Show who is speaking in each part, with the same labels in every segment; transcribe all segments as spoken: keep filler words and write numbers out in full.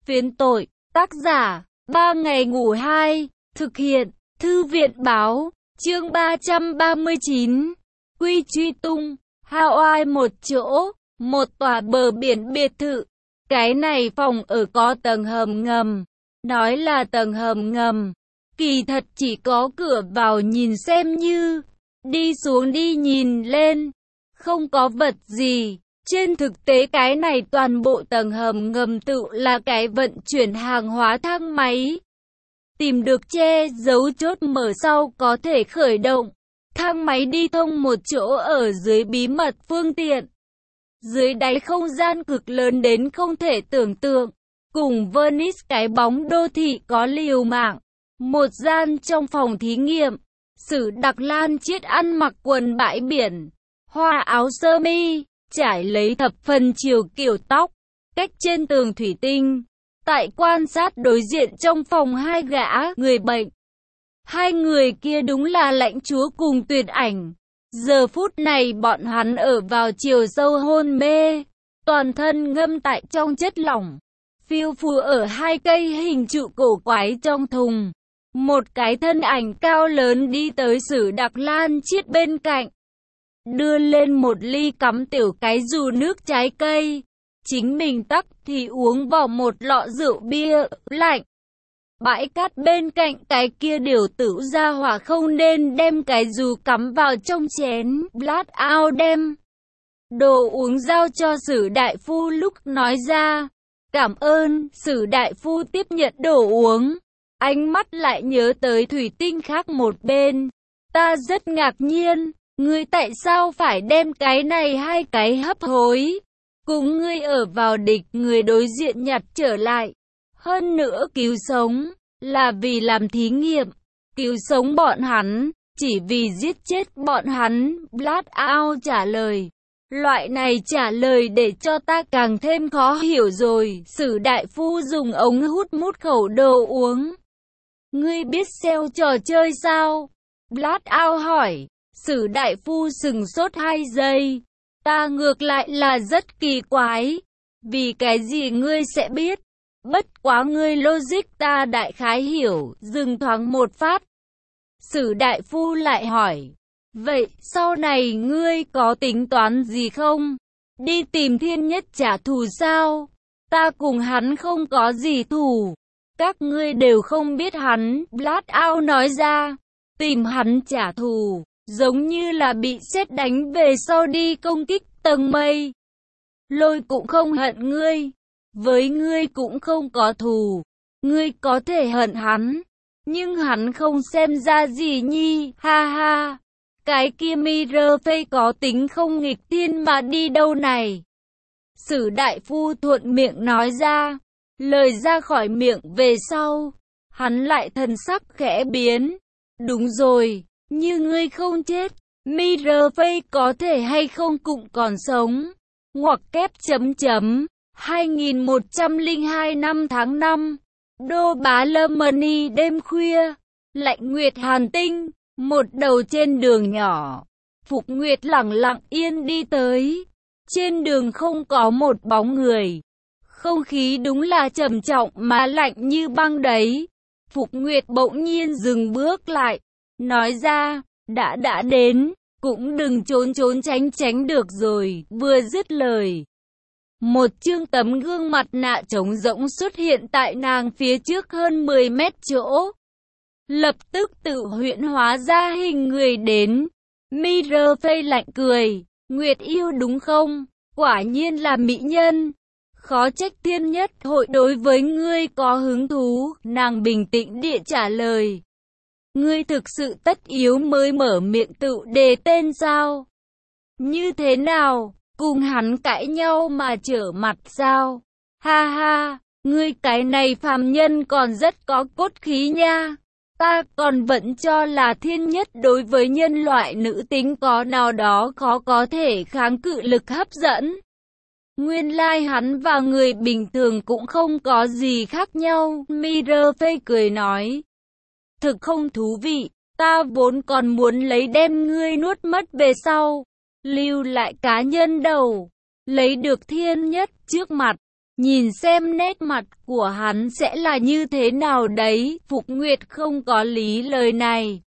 Speaker 1: Phiến tội, tác giả, ba ngày ngủ hai, thực hiện, thư viện báo, chương ba trăm ba mươi chín, Quy truy tung, Hawaii một chỗ, một tòa bờ biển biệt thự. Cái này phòng ở có tầng hầm ngầm, nói là tầng hầm ngầm, kỳ thật chỉ có cửa vào nhìn xem như, đi xuống đi nhìn lên, không có vật gì. Trên thực tế cái này toàn bộ tầng hầm ngầm tự là cái vận chuyển hàng hóa thang máy. Tìm được che giấu chốt mở sau có thể khởi động. Thang máy đi thông một chỗ ở dưới bí mật phương tiện. Dưới đáy không gian cực lớn đến không thể tưởng tượng. Cùng Venice cái bóng đô thị có liều mạng. Một gian trong phòng thí nghiệm. Sử Đặc Lan Chiết ăn mặc quần bãi biển. Hoa áo sơ mi. Trải lấy thập phần chiều kiểu tóc, cách trên tường thủy tinh. Tại quan sát đối diện trong phòng hai gã người bệnh. Hai người kia đúng là lãnh chúa cùng Tuyệt Ảnh. Giờ phút này bọn hắn ở vào chiều sâu hôn mê, toàn thân ngâm tại trong chất lỏng, phiêu phù ở hai cây hình trụ cổ quái trong thùng. Một cái thân ảnh cao lớn đi tới Sử Đặc Lan Chiết bên cạnh, đưa lên một ly cắm tiểu cái dù nước trái cây. Chính mình tắc thì uống vào một lọ rượu bia lạnh. Bãi cát bên cạnh cái kia điều tử ra hỏa không nên đem cái dù cắm vào trong chén. Blát ao đem đồ uống giao cho Sử đại phu lúc nói ra. Cảm ơn. Sử đại phu tiếp nhận đồ uống. Ánh mắt lại nhớ tới thủy tinh khác một bên. Ta rất ngạc nhiên. Ngươi tại sao phải đem cái này hai cái hấp hối? Cùng ngươi ở vào địch người đối diện nhặt trở lại. Hơn nữa cứu sống, là vì làm thí nghiệm. Cứu sống bọn hắn, chỉ vì giết chết bọn hắn. Blát ao trả lời. Loại này trả lời để cho ta càng thêm khó hiểu rồi. Sử đại phu dùng ống hút mút khẩu đồ uống. Ngươi biết xeo trò chơi sao? Blát ao hỏi. Sử đại phu sừng sốt hai giây. Ta ngược lại là rất kỳ quái. Vì cái gì ngươi sẽ biết? Bất quá ngươi logic ta đại khái hiểu. Dừng thoáng một phát. Sử đại phu lại hỏi. Vậy sau này ngươi có tính toán gì không? Đi tìm thiên nhất trả thù sao? Ta cùng hắn không có gì thù. Các ngươi đều không biết hắn. Blát ao nói ra. Tìm hắn trả thù. Giống như là bị sét đánh về sau đi công kích tầng mây. Lôi cũng không hận ngươi. Với ngươi cũng không có thù. Ngươi có thể hận hắn. Nhưng hắn không xem ra gì nhi. Ha ha. Cái kia Mirror Face có tính không nghịch thiên mà đi đâu này. Sử đại phu thuận miệng nói ra. Lời ra khỏi miệng về sau. Hắn lại thần sắc khẽ biến. Đúng rồi. Như ngươi không chết, Mirror Face có thể hay không cũng còn sống. Ngoặc kép chấm chấm, hai nghìn một trăm lẻ hai năm tháng năm, Đô Bá Lâm Mani đêm khuya, lạnh nguyệt hàn tinh, một đầu trên đường nhỏ. Phục Nguyệt lặng lặng yên đi tới. Trên đường không có một bóng người. Không khí đúng là trầm trọng mà lạnh như băng đấy. Phục Nguyệt bỗng nhiên dừng bước lại. Nói ra, đã đã đến, cũng đừng trốn trốn tránh tránh được rồi. Vừa dứt lời, một chương tấm gương mặt nạ trống rỗng xuất hiện tại nàng phía trước hơn mười mét chỗ. Lập tức tự huyễn hóa ra hình người đến. Mirror Face lạnh cười. Nguyệt yêu đúng không? Quả nhiên là mỹ nhân. Khó trách thiên nhất hội đối với ngươi có hứng thú. Nàng bình tĩnh địa trả lời. Ngươi thực sự tất yếu mới mở miệng tự đề tên sao? Như thế nào? Cùng hắn cãi nhau mà trở mặt sao? Ha ha, ngươi cái này phàm nhân còn rất có cốt khí nha. Ta còn vẫn cho là thiên nhất đối với nhân loại nữ tính có nào đó khó có thể kháng cự lực hấp dẫn. Nguyên lai hắn và người bình thường cũng không có gì khác nhau. Mirror Face cười nói. Thực không thú vị, ta vốn còn muốn lấy đem ngươi nuốt mất về sau, lưu lại cá nhân đầu, lấy được thiên nhất trước mặt, Nhìn xem nét mặt của hắn sẽ là như thế nào đấy. Phục Nguyệt không có lý lời này,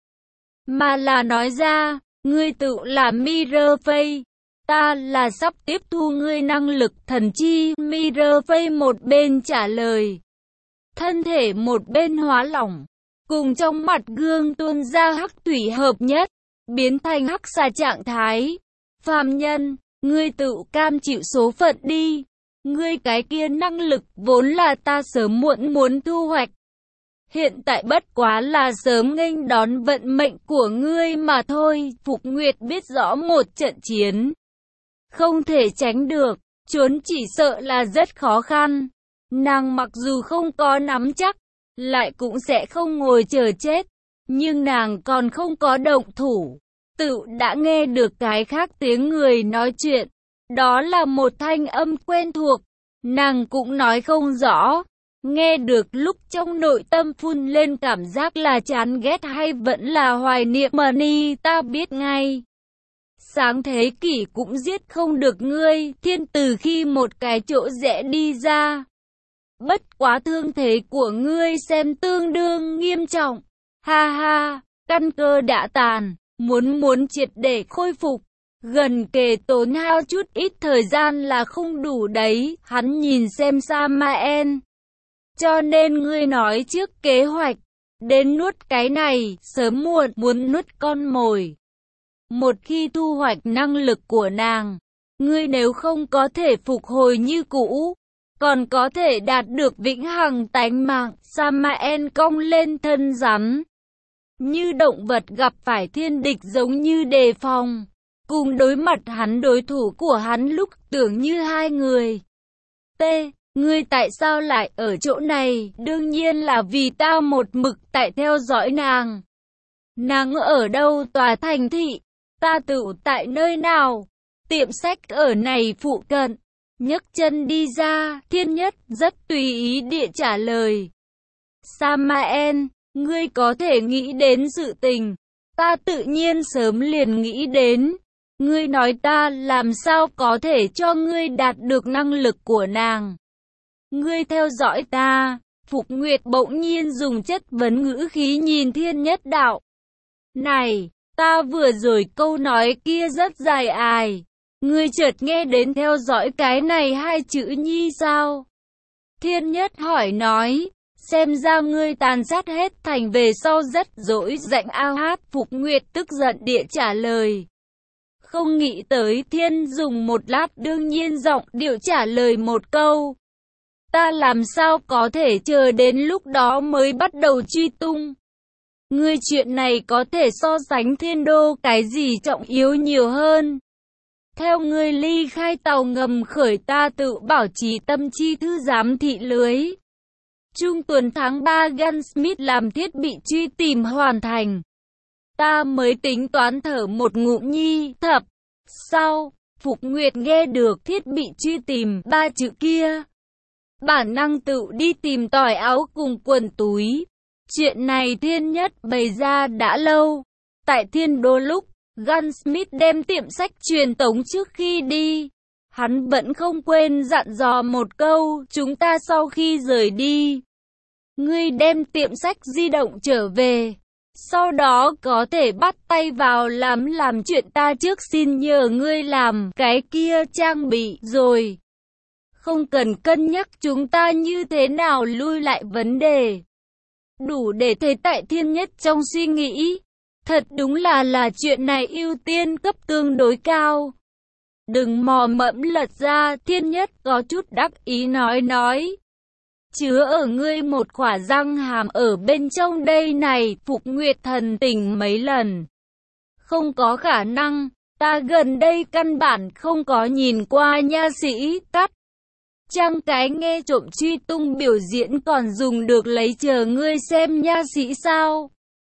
Speaker 1: mà là nói ra, ngươi tự là Mirafay, ta là sắp tiếp thu ngươi năng lực thần chi. Mirafay một bên trả lời, thân thể một bên hóa lỏng, cùng trong mặt gương tuôn ra hắc thủy hợp nhất, biến thành hắc xà trạng thái. Phàm nhân, ngươi tự cam chịu số phận đi. Ngươi cái kia năng lực vốn là ta sớm muộn muốn thu hoạch. Hiện tại bất quá là sớm nghênh đón vận mệnh của ngươi mà thôi. Phục Nguyệt biết rõ một trận chiến không thể tránh được, trốn chỉ sợ là rất khó khăn. Nàng mặc dù không có nắm chắc, lại cũng sẽ không ngồi chờ chết, nhưng nàng còn không có động thủ, tự đã nghe được cái khác tiếng người nói chuyện. Đó là một thanh âm quen thuộc, nàng cũng nói không rõ. Nghe được lúc trong nội tâm phun lên cảm giác là chán ghét hay vẫn là hoài niệm Mani, ta biết ngay. Sáng thế kỷ cũng giết không được ngươi, thiên từ khi một cái chỗ rẽ đi ra. Bất quá thương thế của ngươi xem tương đương nghiêm trọng. Ha ha, căn cơ đã tàn, muốn muốn triệt để khôi phục. Gần kề tốn hao chút ít thời gian là không đủ đấy. Hắn nhìn xem Samael. Cho nên ngươi nói trước kế hoạch, đến nuốt cái này, sớm muộn muốn nuốt con mồi. Một khi thu hoạch năng lực của nàng, ngươi nếu không có thể phục hồi như cũ, còn có thể đạt được vĩnh hằng tánh mạng. Samael cong lên thân rắn, như động vật gặp phải thiên địch giống như đề phòng. Cùng đối mặt hắn, đối thủ của hắn lúc tưởng như hai người. T. Ngươi tại sao lại ở chỗ này? Đương nhiên là vì ta một mực tại theo dõi nàng. Nàng ở đâu? Tòa thành thị. Ta tự tại nơi nào? Tiệm sách ở này phụ cận. Nhấc chân đi ra, Thiên Nhất rất tùy ý địa trả lời. Samael, ngươi có thể nghĩ đến sự tình. Ta tự nhiên sớm liền nghĩ đến. Ngươi nói ta làm sao có thể cho ngươi đạt được năng lực của nàng? Ngươi theo dõi ta. Phục Nguyệt bỗng nhiên dùng chất vấn ngữ khí nhìn Thiên Nhất đạo. Này, ta vừa rồi câu nói kia rất dài ài. Ngươi chợt nghe đến theo dõi cái này hai chữ nhi sao? Thiên Nhất hỏi nói. Xem ra ngươi tàn sát hết thành về sau rất dỗi dạnh ao hát. Phục Nguyệt tức giận địa trả lời. Không nghĩ tới Thiên dùng một lát đương nhiên giọng điệu trả lời một câu. Ta làm sao có thể chờ đến lúc đó mới bắt đầu truy tung. Ngươi chuyện này có thể so sánh Thiên Đô cái gì trọng yếu nhiều hơn. Theo ngươi ly khai tàu ngầm khởi, ta tự bảo trì tâm chi thư giám thị lưới. Trung tuần tháng ba Gunsmith làm thiết bị truy tìm hoàn thành. Ta mới tính toán thở một ngụm nhi. Thập. Sau, Phục Nguyệt nghe được thiết bị truy tìm ba chữ kia, bản năng tự đi tìm tỏi áo cùng quần túi. Chuyện này Thiên Nhất bày ra đã lâu. Tại Thiên Đô lúc Gunsmith đem tiệm sách truyền tống trước khi đi, hắn vẫn không quên dặn dò một câu. Chúng ta sau khi rời đi, ngươi đem tiệm sách di động trở về. Sau đó có thể bắt tay vào làm làm chuyện ta trước xin nhờ ngươi làm cái kia trang bị rồi. Không cần cân nhắc chúng ta như thế nào lui lại vấn đề. Đủ để thấy tại Thiên Nhất trong suy nghĩ. Thật đúng là là chuyện này ưu tiên cấp tương đối cao. Đừng mò mẫm lật ra. Thiên Nhất có chút đắc ý nói nói. Chứa ở ngươi một khỏa răng hàm ở bên trong đây này. Phục Nguyệt thần tình mấy lần. Không có khả năng. Ta gần đây căn bản không có nhìn qua nha sĩ. Cắt. Trang cái nghe trộm truy tung biểu diễn còn dùng được lấy chờ ngươi xem nha sĩ sao?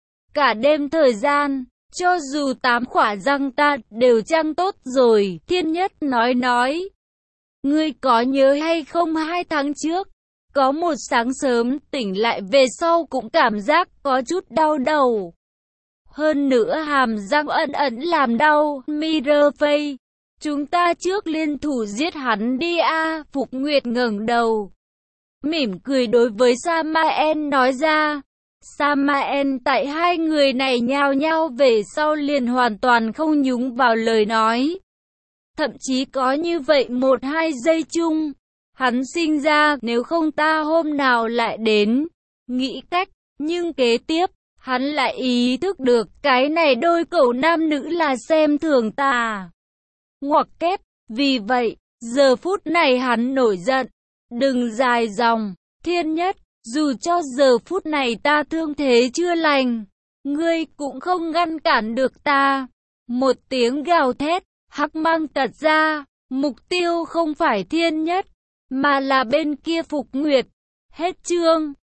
Speaker 1: Cả đêm thời gian, cho dù tám khỏa răng ta đều trang tốt rồi. Thiên Nhất nói nói. Ngươi có nhớ hay không hai tháng trước? Có một sáng sớm tỉnh lại về sau cũng cảm giác có chút đau đầu. Hơn nữa hàm răng ẩn ẩn làm đau. Mirafay, Chúng ta trước liên thủ giết hắn đi a. Phục Nguyệt ngẩng đầu, mỉm cười đối với Samael nói ra. Samael tại hai người này nhao nhao về sau liền hoàn toàn không nhúng vào lời nói. Thậm chí có như vậy một hai giây chung, hắn sinh ra nếu không ta hôm nào lại đến, nghĩ cách, nhưng kế tiếp, hắn lại ý thức được cái này đôi cậu nam nữ là xem thường ta. Ngoặc kép, vì vậy, giờ phút này hắn nổi giận, đừng dài dòng, Thiên Nhất, dù cho giờ phút này ta thương thế chưa lành, ngươi cũng không ngăn cản được ta. Một tiếng gào thét, hắc mang tật ra, mục tiêu không phải Thiên Nhất, mà là bên kia Phục Nguyệt. Hết chương.